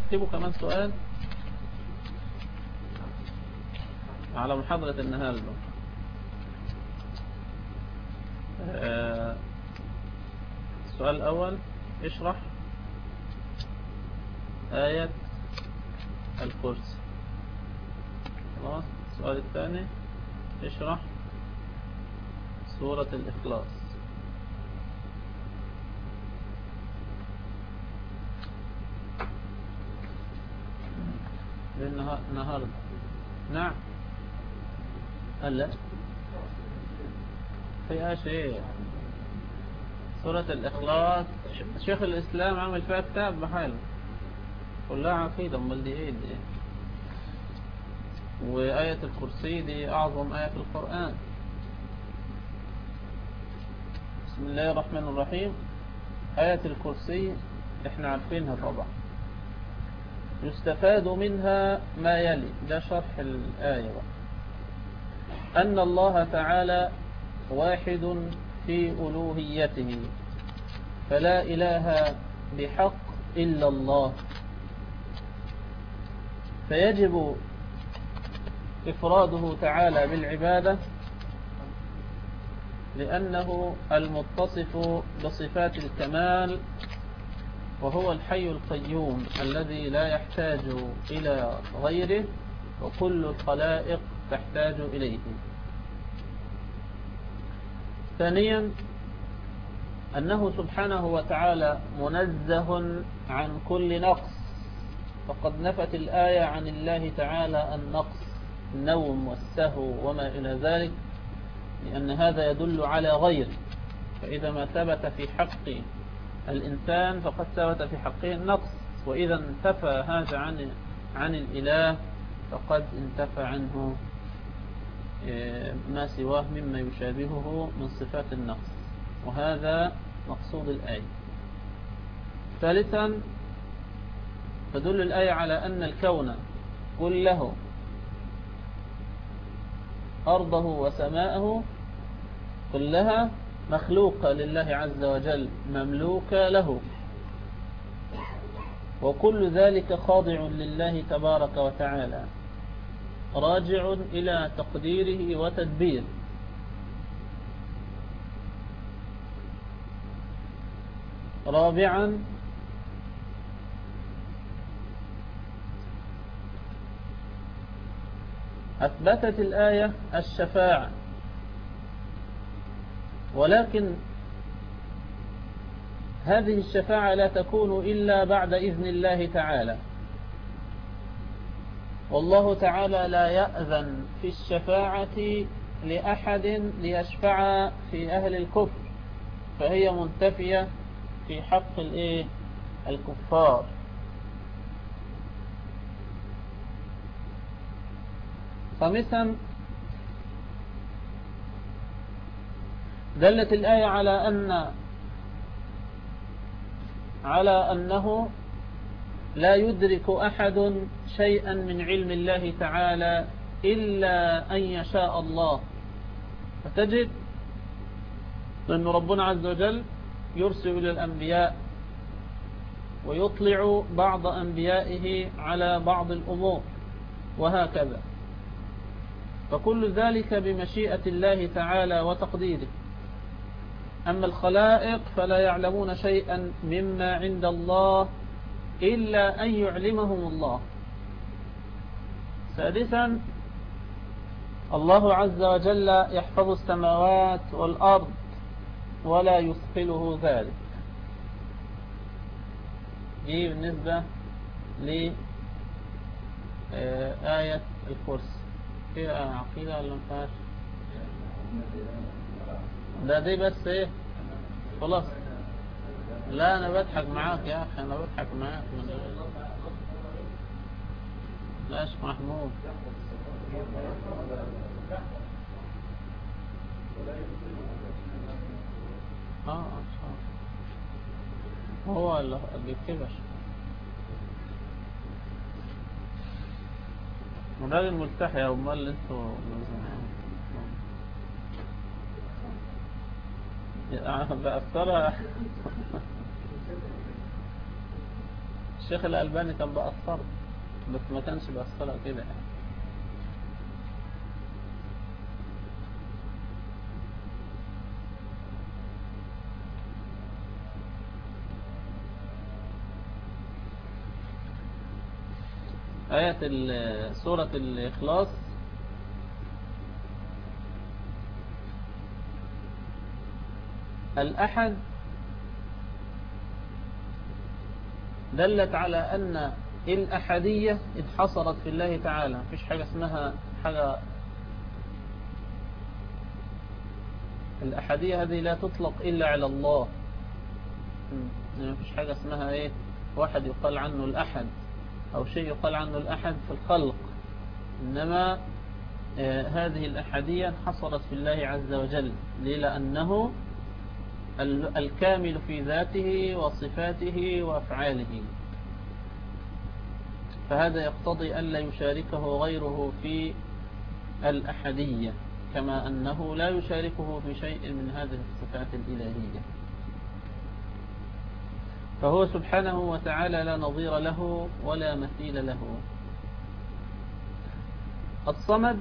تكتبوا كمان سؤال على محاضرة النهاردة. السؤال الأول: اشرح آية الكرسي. خلاص. السؤال الثاني: اشرح سورة الإخلاص. النهاردة. نعم. هلا فيها شيء. سورة الإخلاص شيخ الإسلام عمل فيها كتاب بحاله كلها عقيدة. امال دي ايه دي؟ وآية الكرسي دي أعظم آية في القرآن. بسم الله الرحمن الرحيم. آية الكرسي احنا عارفينها طبعا. يستفاد منها ما يلي، ده شرح الآية بقى. أن الله تعالى واحد في ألوهيته، فلا إله بحق إلا الله، فيجب إفراده تعالى بالعبادة لأنه المتصف بصفات الكمال، وهو الحي القيوم الذي لا يحتاج إلى غيره، وكل الخلائق تحتاج إليه. ثانيا أنه سبحانه وتعالى منزه عن كل نقص، فقد نفت الآية عن الله تعالى النقص، النوم والسهو وما إلى ذلك، لأن هذا يدل على غيره. فإذا ما ثبت في حق الإنسان فقد ثبت في حقه النقص، وإذا انتفى هذا عن الإله فقد انتفى عنه ما سواه مما يشابهه من صفات النقص، وهذا مقصود الآية. ثالثا تدل الآية على أن الكون كله، أرضه وسماءه كلها مخلوقة لله عز وجل، مملوكة له، وكل ذلك خاضع لله تبارك وتعالى، راجع إلى تقديره وتدبيره. رابعا أثبتت الآية الشفاعة، ولكن هذه الشفاعة لا تكون إلا بعد إذن الله تعالى، والله تعالى لا يأذن في الشفاعة لأحد ليشفع في أهل الكفر، فهي منتفية في حق الكفار. خامسا دلت الآية على أنه لا يدرك أحد شيئا من علم الله تعالى إلا أن يشاء الله. فتجد أن ربنا عز وجل يرسل إلى الأنبياء ويطلع بعض أنبيائه على بعض الأمور وهكذا، فكل ذلك بمشيئة الله تعالى وتقديره. أما الخلائق فلا يعلمون شيئا مما عند الله إلا أن يعلمهم الله. سادسا الله عز وجل يحفظ السماوات والأرض ولا يثقله ذلك. دي بالنسبة لآية الكرسي. في عقيدة ولا مفيهاش؟ دي بس خلاص. لا أنا بضحك معاك يا أخي، أنا بضحك معاك. لا يا محمود. هو اللي بيكتبش. الراجل ملتحي يا أمال انتوا بأثرها. الشيخ الألباني كان بأثر، بس ما كانش بأثرها كده يعني. آية سورة الإخلاص الأحد دلت على أن الأحدية اتحصرت في الله تعالى، مفيش حاجة اسمها حاجة. الأحدية هذه لا تطلق إلا على الله، مفيش حاجة اسمها إيه واحد يقال عنه الأحد أو شيء يقال عنه الأحد في الخلق، إنما هذه الأحدية حصلت في الله عز وجل. ليه؟ لأنه الكامل في ذاته وصفاته وأفعاله، فهذا يقتضي أن لا يشاركه غيره في الأحدية، كما أنه لا يشاركه في شيء من هذه الصفات الإلهية. فهو سبحانه وتعالى لا نظير له ولا مثيل له. الصمد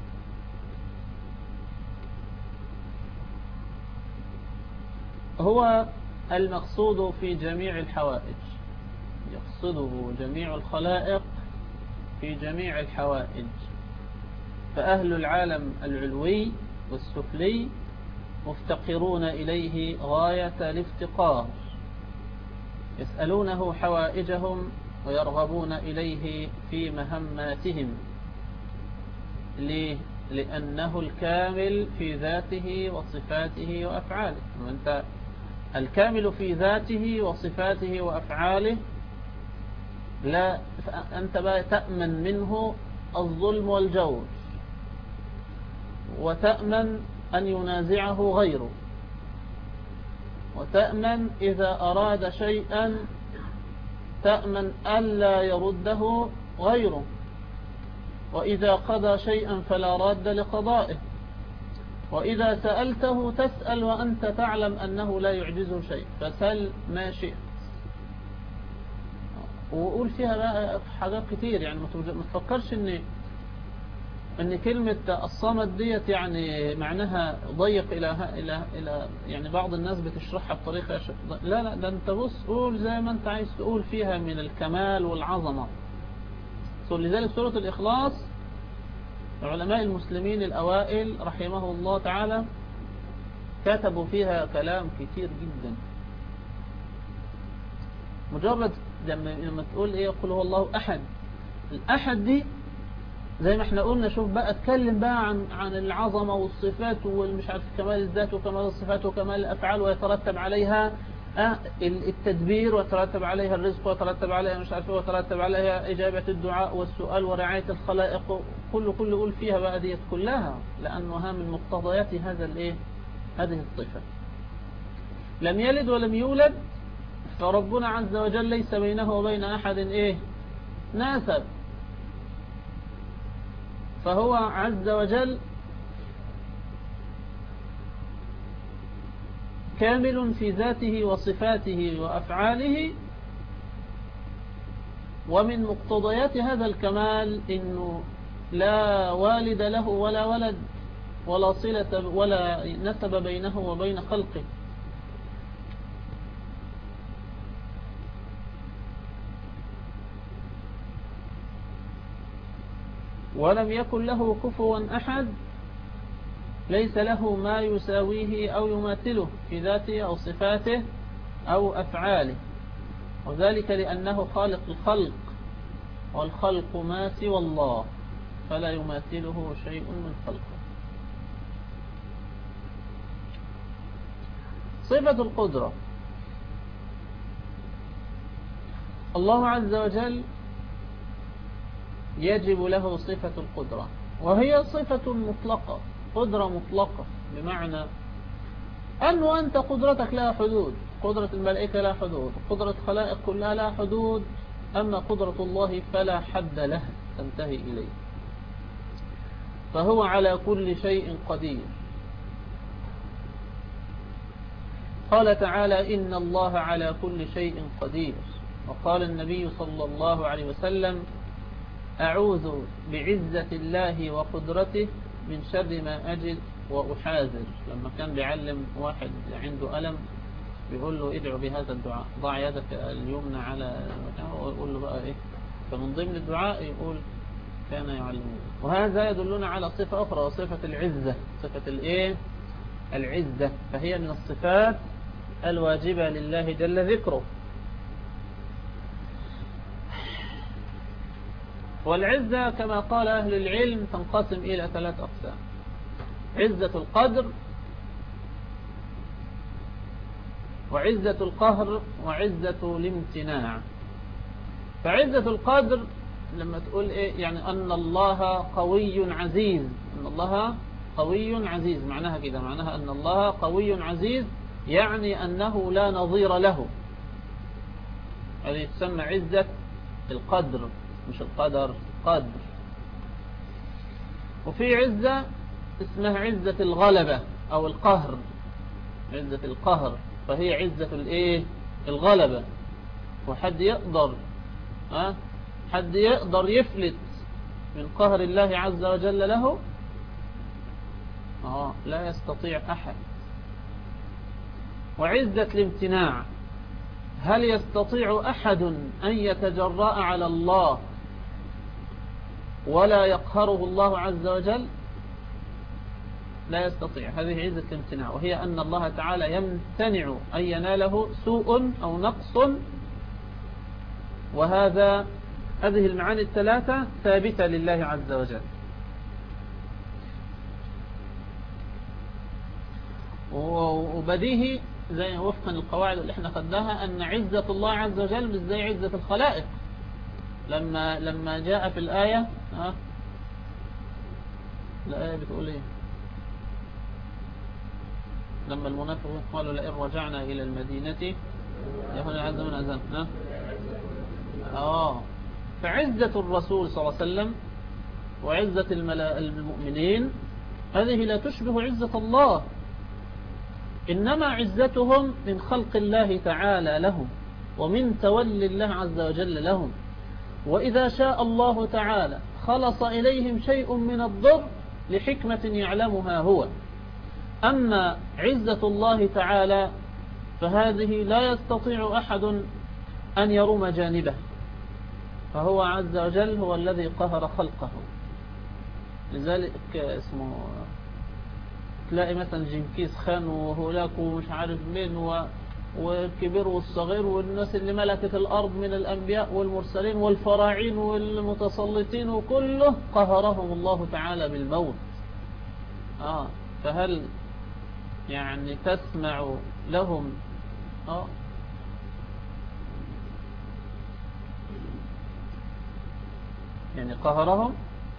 هو المقصود في جميع الحوائج، يقصده جميع الخلائق في جميع الحوائج. فأهل العالم العلوي والسفلي مفتقرون إليه غاية الافتقار، يسألونه حوائجهم ويرغبون إليه في مهماتهم. ليه؟ لأنه الكامل في ذاته وصفاته وأفعاله. وأنت الكامل في ذاته وصفاته وأفعاله لا أنت بقى تأمن منه الظلم والجور، وتأمن أن ينازعه غيره، وتأمن إذا أراد شيئا تأمن ألا يرده غيره، وإذا قضى شيئا فلا راد لقضائه، وإذا سألته تسأل وأنت تعلم أنه لا يعجزه شيء، فسل ما شئت. وقول فيها بقى حاجات كتير، يعني ما تفكرش ان كلمة الصمد ديت يعني معناها ضيق الى يعني بعض الناس بتشرحها بطريقة لا ده انت بص قول زي ما انت عايز تقول فيها من الكمال والعظمة. لذلك سورة الإخلاص علماء المسلمين الأوائل رحمه الله تعالى كتبوا فيها كلام كتير جدا. مجرد لما تقول ايه يقول هو الله أحد، الأحد دي زي ما احنا قلنا، شوف بقى اتكلم بقى عن العظمة والصفات والمش عارف كمال الذات وكمال الصفات وكمال الأفعال، ويترتب عليها التدبير، ويترتب عليها الرزق، ويترتب عليها مش عارف، ويترتب عليها إجابة الدعاء والسؤال ورعاية الخلائق. كله قول فيها بقى ديت كلها، لأنها من مقتضيات هذه الصفة. لم يلد ولم يولد، فربنا عز وجل ليس بينه وبين أحد ناسب، فهو عز وجل كامل في ذاته وصفاته وأفعاله. ومن مقتضيات هذا الكمال إنه لا والد له ولا ولد ولا صلة ولا نسب بينه وبين خلقه. ولم يكن له كفوا أحد، ليس له ما يساويه أو يماثله في ذاته أو صفاته أو أفعاله، وذلك لأنه خالق الخلق، والخلق ما سوى الله، فلا يماثله شيء من خلقه. صفة القدرة، الله عز وجل يجب له صفة القدرة، وهي صفة مطلقة، قدرة مطلقة، بمعنى أنه أنت قدرتك لها حدود، قدرة الملائكة لها حدود، قدرة خلائق كلها لها حدود، أما قدرة الله فلا حد لها تنتهي إليه، فهو على كل شيء قدير. قال تعالى إن الله على كل شيء قدير، وقال النبي صلى الله عليه وسلم: أعوذ بعزة الله وقدرته من شر ما أجد وأحاذر. لما كان بيعلم واحد عنده ألم بيقول له: ادعو بهذا الدعاء، ضع يدك اليمنى على، ويقول له بقى إيه. فمن ضمن الدعاء يقول كان يعلمه. وهذا يدلنا على صفة أخرى، وصفة العزة، صفة الإيه؟ العزة، فهي من الصفات الواجبة لله جل ذكره. والعزة كما قال أهل العلم تنقسم إلى 3 أقسام: عزة القدر، وعزة القهر، وعزة الامتناع. فعزة القدر لما تقول إيه؟ يعني أن الله قوي عزيز، أن الله قوي عزيز، معناها كده، معناها أن الله قوي عزيز، يعني أنه لا نظير له. هذه تسمى عزة القدر، مش القدر، قدر. وفي عزة اسمها عزة الغلبة أو القهر، عزة القهر، فهي عزة الايه؟ الغلبة. وحد يقدر حد يقدر يفلت من قهر الله عز وجل له؟ لا يستطيع أحد. وعزة الامتناع، هل يستطيع أحد أن يتجرأ على الله ولا يقهره الله عز وجل؟ لا يستطيع. هذه عزة الامتناع، وهي أن الله تعالى يمتنع أن يناله سوء أو نقص. هذه المعاني الثلاثة ثابتة لله عز وجل. وبديهي زي وفقا القواعد اللي احنا خدناها أن عزة الله عز وجل مش زي عزة الخلائق. لما جاء في الآية الآية بتقول ايه؟ لما المنافقون قالوا: لئن رجعنا إلى المدينة يهون عز من أذن. فعزة الرسول صلى الله عليه وسلم وعزة المؤمنين هذه لا تشبه عزة الله، إنما عزتهم من خلق الله تعالى لهم ومن تولي الله عز وجل لهم. وإذا شاء الله تعالى خلص إليهم شيء من الضر لحكمة يعلمها هو. أما عزة الله تعالى فهذه لا يستطيع أحد أن يروم جانبه، فهو عز وجل هو الذي قهر خلقه. لذلك اسمه تلاقي مثلا جنكيز خان وهولاك ومش عارف مين والكبير والصغير والناس اللي ملكت الأرض من الأنبياء والمرسلين والفراعين والمتسلطين، وكله قهرهم الله تعالى بالموت. فهل يعني تسمع لهم يعني قهرهم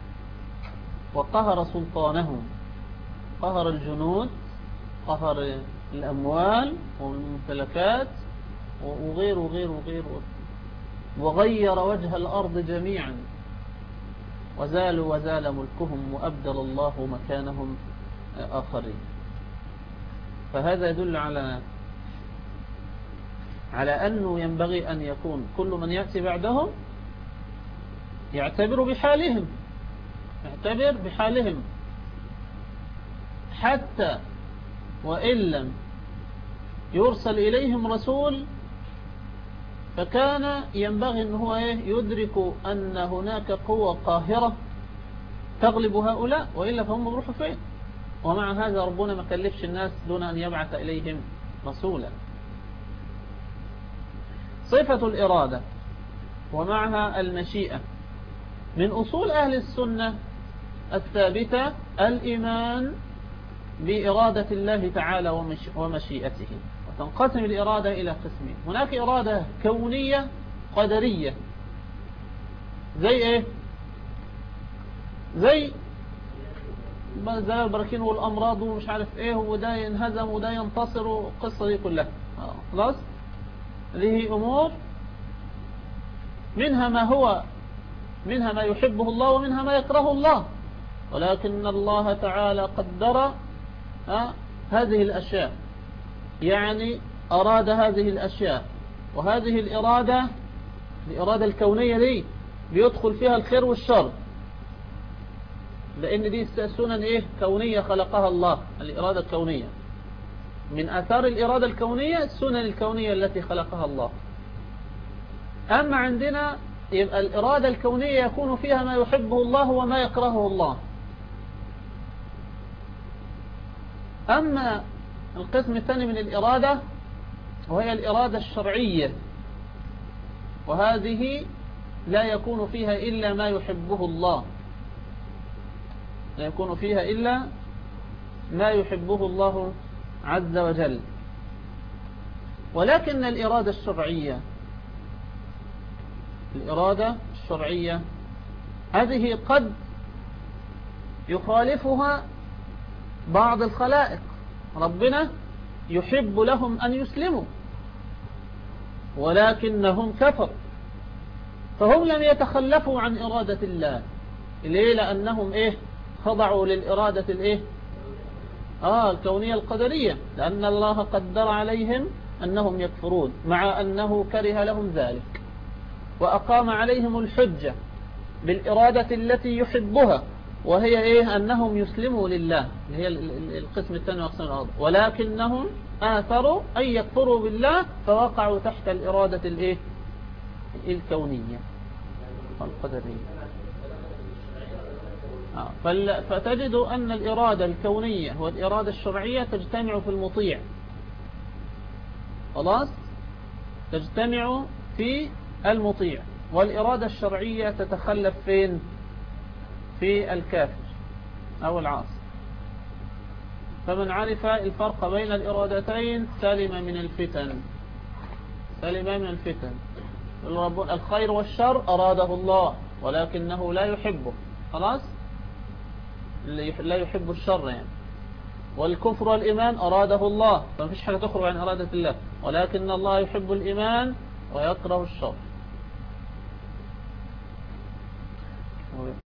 وقهر سلطانهم، قهر الجنود، قهر الأموال والممتلكات وغير وغير وغير، وغير وجه الأرض جميعا، وزال ملكهم وأبدل الله مكانهم آخرين. فهذا يدل على أنه ينبغي أن يكون كل من يأتي بعدهم يعتبر بحالهم حتى وإن لم يرسل إليهم رسول، فكان ينبغي أن هو يدرك أن هناك قوة قاهرة تغلب هؤلاء، وإلا فهم بروحوا فين. ومع هذا ربنا ما كلفش الناس دون أن يبعث إليهم رسولا. صفة الإرادة ومعها المشيئة من أصول أهل السنة الثابتة الإيمان بإرادة الله تعالى ومشيئته. وتنقسم الإرادة إلى قسمين: هناك إرادة كونية قدرية، زي إيه؟ زي البراكين والأمراض ومش عارف إيه، وده ينهزم وده ينتصر، والقصة دي كلها خلاص. هذه أمور منها ما يحبه الله ومنها ما يكره الله، ولكن الله تعالى قدر هذه الأشياء، يعني أراد هذه الأشياء، وهذه الإرادة الإرادة الكونية دي بيدخل فيها الخير والشر، لأن دي سنن إيه كونية خلقها الله. الإرادة الكونية من آثار الإرادة الكونية السنن الكونية التي خلقها الله. أما عندنا يبقى الإرادة الكونية يكون فيها ما يحبه الله وما يكرهه الله. أما القسم الثاني من الإرادة وهي الإرادة الشرعية، وهذه لا يكون فيها إلا ما يحبه الله، لا يكون فيها إلا ما يحبه الله عز وجل. ولكن الإرادة الشرعية هذه قد يخالفها بعض الخلائق، ربنا يحب لهم أن يسلموا ولكنهم كفروا، فهم لم يتخلفوا عن إرادة الله. ليه؟ لأنهم خضعوا للإرادة الكونية القدرية، لأن الله قدر عليهم أنهم يكفرون مع أنه كره لهم ذلك، وأقام عليهم الحجة بالإرادة التي يحبها، وهي أنهم يسلموا لله، هي القسم الثاني وأقسام الأرض، ولكنهم آثروا أن يكفروا بالله فوقعوا تحت الإرادة الكونية القدرية. فتجد أن الإرادة الكونية والإرادة الشرعية تجتمع في المطيع، خلاص تجتمع في المطيع، والإرادة الشرعية تتخلف فين؟ في الكافر أو العاصي. فمن عرف الفرق بين الإرادتين سلم من الفتن. الخير والشر أراده الله ولكنه لا يحبه، خلاص لا يحب الشر يعني. والكفر والإيمان أراده الله، فما فيش حاجة تخرج عن إرادة الله، ولكن الله يحب الإيمان ويكره الشر.